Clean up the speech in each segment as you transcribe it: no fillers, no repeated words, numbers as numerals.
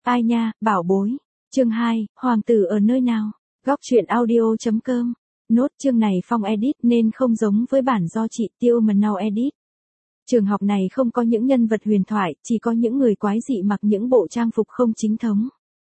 Ai nha, bảo bối. Chương 2, Hoàng tử ở nơi nào? Góc truyện audio.com. Nốt chương này Phong edit nên không giống với bản do chị Tiêu Mần edit. Trường học này không có những nhân vật huyền thoại, chỉ có những người quái dị mặc những bộ trang phục không chính thống.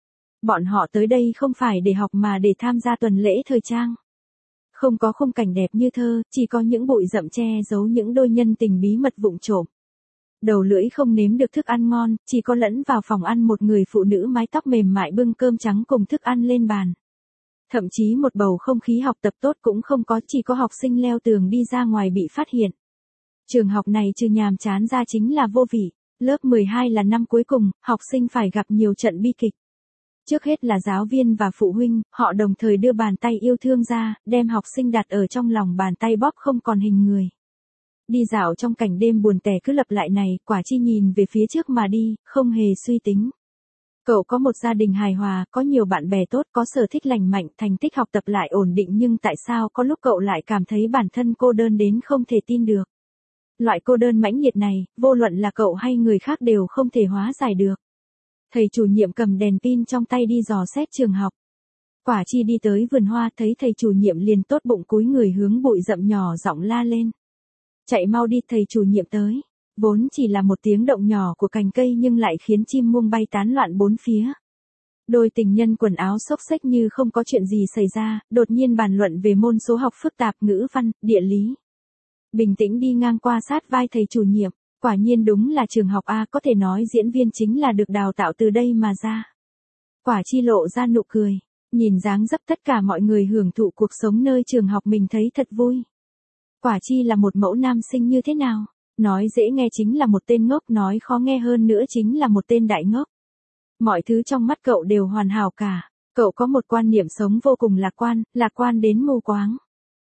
Bọn họ tới đây không phải để học mà để tham gia tuần lễ thời trang. Không có khung cảnh đẹp như thơ, chỉ có những bụi rậm che giấu những đôi nhân tình bí mật vụng trộm. Đầu lưỡi không nếm được thức ăn ngon, chỉ có lẫn vào phòng ăn một người phụ nữ mái tóc mềm mại bưng cơm trắng cùng thức ăn lên bàn. Thậm chí một bầu không khí học tập tốt cũng không có, chỉ có học sinh leo tường đi ra ngoài bị phát hiện. Trường học này trừ nhàm chán ra chính là vô vị. Lớp 12 là năm cuối cùng, học sinh phải gặp nhiều trận bi kịch. Trước hết là giáo viên và phụ huynh, họ đồng thời đưa bàn tay yêu thương ra, đem học sinh đặt ở trong lòng bàn tay bóp không còn hình người. Đi dạo trong cảnh đêm buồn tẻ cứ lặp lại này, Quả Chi nhìn về phía trước mà đi, không hề suy tính. Cậu có một gia đình hài hòa, có nhiều bạn bè tốt, có sở thích lành mạnh, thành tích học tập lại ổn định, nhưng tại sao có lúc cậu lại cảm thấy bản thân cô đơn đến không thể tin được. Loại cô đơn mãnh liệt này, vô luận là cậu hay người khác đều không thể hóa giải được. Thầy chủ nhiệm cầm đèn pin trong tay đi dò xét trường học. Quả Chi đi tới vườn hoa thấy thầy chủ nhiệm liền tốt bụng cúi người hướng bụi rậm nhỏ giọng la lên. Chạy mau đi, thầy chủ nhiệm tới. Vốn chỉ là một tiếng động nhỏ của cành cây nhưng lại khiến chim muông bay tán loạn bốn phía. Đôi tình nhân quần áo xốc xếch như không có chuyện gì xảy ra, đột nhiên bàn luận về môn số học phức tạp, ngữ văn, địa lý. Bình tĩnh đi ngang qua sát vai thầy chủ nhiệm, quả nhiên đúng là trường học A, có thể nói diễn viên chính là được đào tạo từ đây mà ra. Quả Chi lộ ra nụ cười, nhìn dáng dấp tất cả mọi người hưởng thụ cuộc sống nơi trường học mình thấy thật vui. Quả Chi là một mẫu nam sinh như thế nào? Nói dễ nghe chính là một tên ngốc, nói khó nghe hơn nữa chính là một tên đại ngốc. Mọi thứ trong mắt cậu đều hoàn hảo cả. Cậu có một quan niệm sống vô cùng lạc quan đến mù quáng.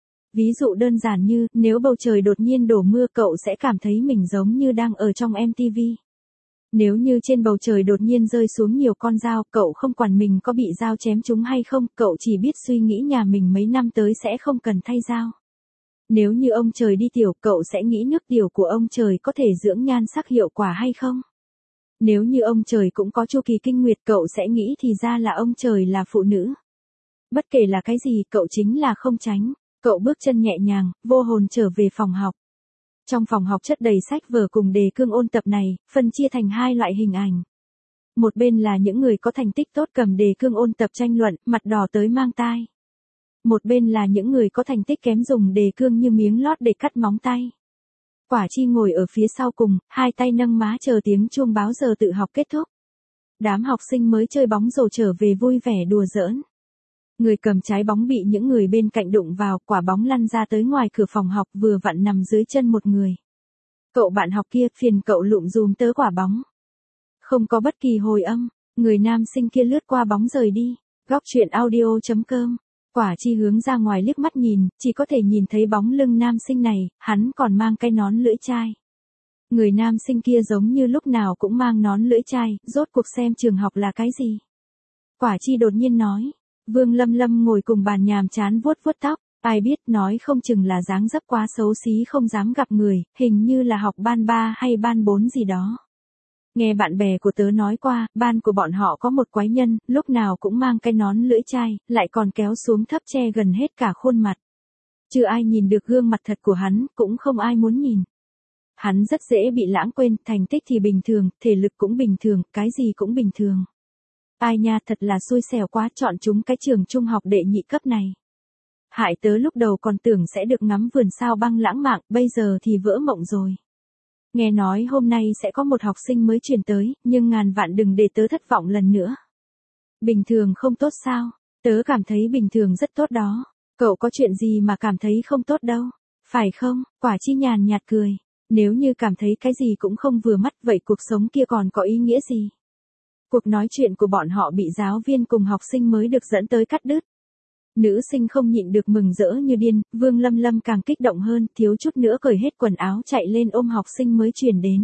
Ví dụ đơn giản như, nếu bầu trời đột nhiên đổ mưa cậu sẽ cảm thấy mình giống như đang ở trong MTV. Nếu như trên bầu trời đột nhiên rơi xuống nhiều con dao, cậu không quản mình có bị dao chém trúng hay không, cậu chỉ biết suy nghĩ nhà mình mấy năm tới sẽ không cần thay dao. Nếu như ông trời đi tiểu, cậu sẽ nghĩ nước tiểu của ông trời có thể dưỡng nhan sắc hiệu quả hay không? Nếu như ông trời cũng có chu kỳ kinh nguyệt, cậu sẽ nghĩ thì ra là ông trời là phụ nữ. Bất kể là cái gì, cậu chính là không tránh. Cậu bước chân nhẹ nhàng, vô hồn trở về phòng học. Trong phòng học chất đầy sách vở cùng đề cương ôn tập này, phân chia thành hai loại hình ảnh. Một bên là những người có thành tích tốt cầm đề cương ôn tập tranh luận, mặt đỏ tới mang tai. Một bên là những người có thành tích kém dùng đề cương như miếng lót để cắt móng tay. Quả Chi ngồi ở phía sau cùng, hai tay nâng má chờ tiếng chuông báo giờ tự học kết thúc. Đám học sinh mới chơi bóng rổ trở về vui vẻ đùa giỡn. Người cầm trái bóng bị những người bên cạnh đụng vào, quả bóng lăn ra tới ngoài cửa phòng học, vừa vặn nằm dưới chân một người. Cậu bạn học kia phiền cậu lụm dùm tớ quả bóng. Không có bất kỳ hồi âm, người nam sinh kia lướt qua bóng rời đi. Góc truyện audio.com. Quả Chi hướng ra ngoài liếc mắt nhìn, chỉ có thể nhìn thấy bóng lưng nam sinh này, hắn còn mang cái nón lưỡi chai. Người nam sinh kia giống như lúc nào cũng mang nón lưỡi chai, rốt cuộc xem trường học là cái gì. Quả Chi đột nhiên nói. Vương Lâm Lâm ngồi cùng bàn nhàm chán vuốt vuốt tóc, ai biết nói không chừng là dáng dấp quá xấu xí không dám gặp người, hình như là học ban 3 hay ban 4 gì đó. Nghe bạn bè của tớ nói qua, ban của bọn họ có một quái nhân, lúc nào cũng mang cái nón lưỡi chai, lại còn kéo xuống thấp che gần hết cả khuôn mặt. Chưa ai nhìn được gương mặt thật của hắn, cũng không ai muốn nhìn. Hắn rất dễ bị lãng quên, thành tích thì bình thường, thể lực cũng bình thường, cái gì cũng bình thường. Ai nha, thật là xui xẻo quá, chọn chúng cái trường trung học đệ nhị cấp này. Hại tớ lúc đầu còn tưởng sẽ được ngắm vườn sao băng lãng mạn, bây giờ thì vỡ mộng rồi. Nghe nói hôm nay sẽ có một học sinh mới chuyển tới, nhưng ngàn vạn đừng để tớ thất vọng lần nữa. Bình thường không tốt sao? Tớ cảm thấy bình thường rất tốt đó. Cậu có chuyện gì mà cảm thấy không tốt đâu? Phải không? Quả Chi nhàn nhạt cười. Nếu như cảm thấy cái gì cũng không vừa mắt, vậy cuộc sống kia còn có ý nghĩa gì? Cuộc nói chuyện của bọn họ bị giáo viên cùng học sinh mới được dẫn tới cắt đứt. Nữ sinh không nhịn được mừng rỡ như điên, Vương Lâm Lâm càng kích động hơn, thiếu chút nữa cởi hết quần áo chạy lên ôm học sinh mới chuyển đến.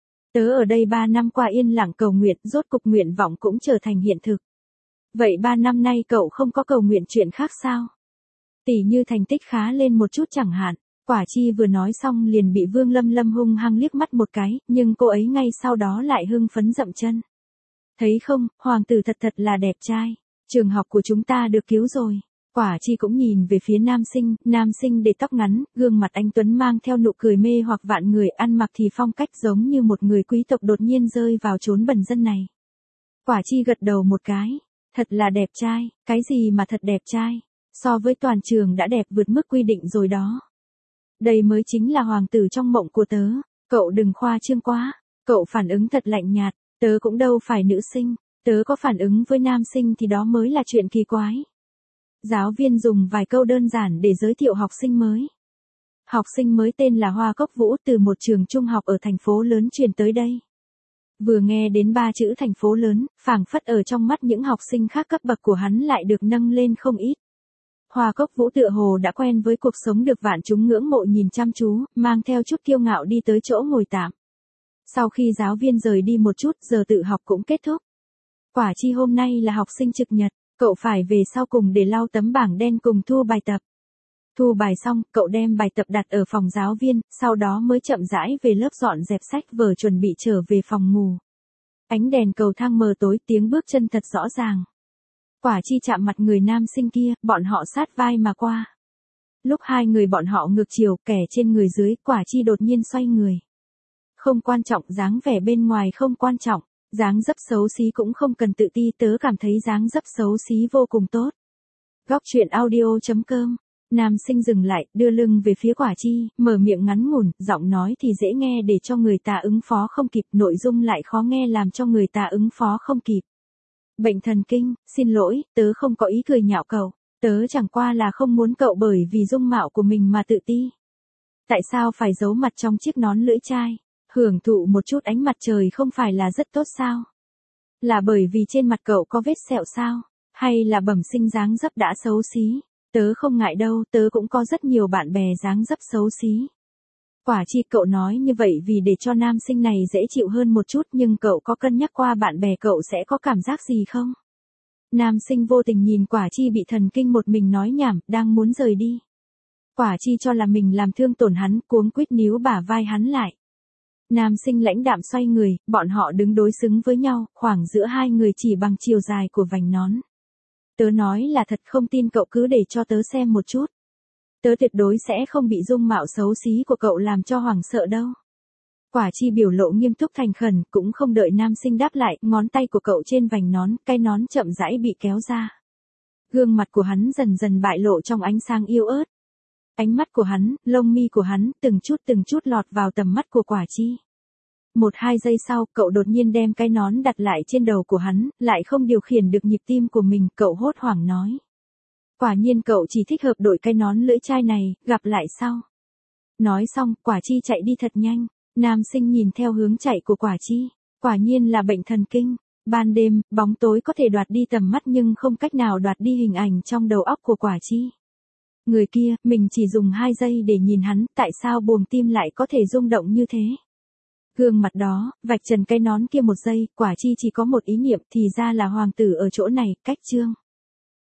Tớ ở đây 3 năm qua yên lặng cầu nguyện, rốt cục nguyện vọng cũng trở thành hiện thực. Vậy 3 năm nay cậu không có cầu nguyện chuyện khác sao? Tỉ như thành tích khá lên một chút chẳng hạn. Quả Chi vừa nói xong liền bị Vương Lâm Lâm hung hăng liếc mắt một cái, nhưng cô ấy ngay sau đó lại hưng phấn dậm chân. Thấy không, hoàng tử thật thật là đẹp trai. Trường học của chúng ta được cứu rồi. Quả Chi cũng nhìn về phía nam sinh để tóc ngắn, gương mặt anh tuấn mang theo nụ cười mê hoặc vạn người, ăn mặc thì phong cách giống như một người quý tộc đột nhiên rơi vào chốn bần dân này. Quả Chi gật đầu một cái, thật là đẹp trai, cái gì mà thật đẹp trai, so với toàn trường đã đẹp vượt mức quy định rồi đó. Đây mới chính là hoàng tử trong mộng của tớ, cậu đừng khoa trương quá, cậu phản ứng thật lạnh nhạt, tớ cũng đâu phải nữ sinh, tớ có phản ứng với nam sinh thì đó mới là chuyện kỳ quái. Giáo viên dùng vài câu đơn giản để giới thiệu học sinh mới. Học sinh mới tên là Hoa Cốc Vũ từ một trường trung học ở thành phố lớn truyền tới đây. Vừa nghe đến 3 chữ thành phố lớn, phảng phất ở trong mắt những học sinh khác cấp bậc của hắn lại được nâng lên không ít. Hoa Cốc Vũ tựa hồ đã quen với cuộc sống được vạn chúng ngưỡng mộ nhìn chăm chú, mang theo chút kiêu ngạo đi tới chỗ ngồi tạm. Sau khi giáo viên rời đi một chút, giờ tự học cũng kết thúc. Quả Chi hôm nay là học sinh trực nhật, cậu phải về sau cùng để lau tấm bảng đen cùng thu bài tập. Thu bài xong, cậu đem bài tập đặt ở phòng giáo viên, sau đó mới chậm rãi về lớp dọn dẹp sách vở chuẩn bị trở về phòng ngủ. Ánh đèn cầu thang mờ tối, tiếng bước chân thật rõ ràng. Quả Chi chạm mặt người nam sinh kia, bọn họ sát vai mà qua. Lúc hai người bọn họ ngược chiều, kẻ trên người dưới, Quả Chi đột nhiên xoay người. Không quan trọng, dáng vẻ bên ngoài không quan trọng, dáng dấp xấu xí cũng không cần tự ti, tớ cảm thấy dáng dấp xấu xí vô cùng tốt. Góc truyện audio.com. Nam sinh dừng lại, đưa lưng về phía Quả Chi, mở miệng ngắn ngủn, giọng nói thì dễ nghe để cho người ta ứng phó không kịp, nội dung lại khó nghe làm cho người ta ứng phó không kịp. Bệnh thần kinh, xin lỗi, tớ không có ý cười nhạo cậu, tớ chẳng qua là không muốn cậu bởi vì dung mạo của mình mà tự ti. Tại sao phải giấu mặt trong chiếc nón lưỡi chai? Hưởng thụ một chút ánh mặt trời không phải là rất tốt sao? Là bởi vì trên mặt cậu có vết sẹo sao? Hay là bẩm sinh dáng dấp đã xấu xí? Tớ không ngại đâu, tớ cũng có rất nhiều bạn bè dáng dấp xấu xí. Quả Chi, cậu nói như vậy vì để cho nam sinh này dễ chịu hơn một chút, nhưng cậu có cân nhắc qua bạn bè cậu sẽ có cảm giác gì không? Nam sinh vô tình nhìn Quả Chi bị thần kinh một mình nói nhảm, đang muốn rời đi. Quả Chi cho là mình làm thương tổn hắn, cuống quýt níu bả vai hắn lại. Nam sinh lãnh đạm xoay người, bọn họ đứng đối xứng với nhau, khoảng giữa hai người chỉ bằng chiều dài của vành nón. Tớ nói là thật, không tin cậu cứ để cho tớ xem một chút. Tớ tuyệt đối sẽ không bị dung mạo xấu xí của cậu làm cho hoảng sợ đâu. Quả Chi biểu lộ nghiêm túc thành khẩn, cũng không đợi nam sinh đáp lại, ngón tay của cậu trên vành nón, cái nón chậm rãi bị kéo ra. Gương mặt của hắn dần dần bại lộ trong ánh sáng yêu ớt. Ánh mắt của hắn, lông mi của hắn, từng chút lọt vào tầm mắt của Quả Chi. 1-2 giây sau, cậu đột nhiên đem cái nón đặt lại trên đầu của hắn, lại không điều khiển được nhịp tim của mình, cậu hốt hoảng nói. Quả nhiên cậu chỉ thích hợp đội cái nón lưỡi chai này, gặp lại sau. Nói xong, Quả Chi chạy đi thật nhanh, nam sinh nhìn theo hướng chạy của Quả Chi, quả nhiên là bệnh thần kinh. Ban đêm, bóng tối có thể đoạt đi tầm mắt nhưng không cách nào đoạt đi hình ảnh trong đầu óc của Quả Chi. Người kia, mình chỉ dùng 2 giây để nhìn hắn, tại sao buồng tim lại có thể rung động như thế? Gương mặt đó, vạch trần cái nón kia 1 giây, Quả Chi chỉ có một ý niệm, thì ra là hoàng tử ở chỗ này, cách chương.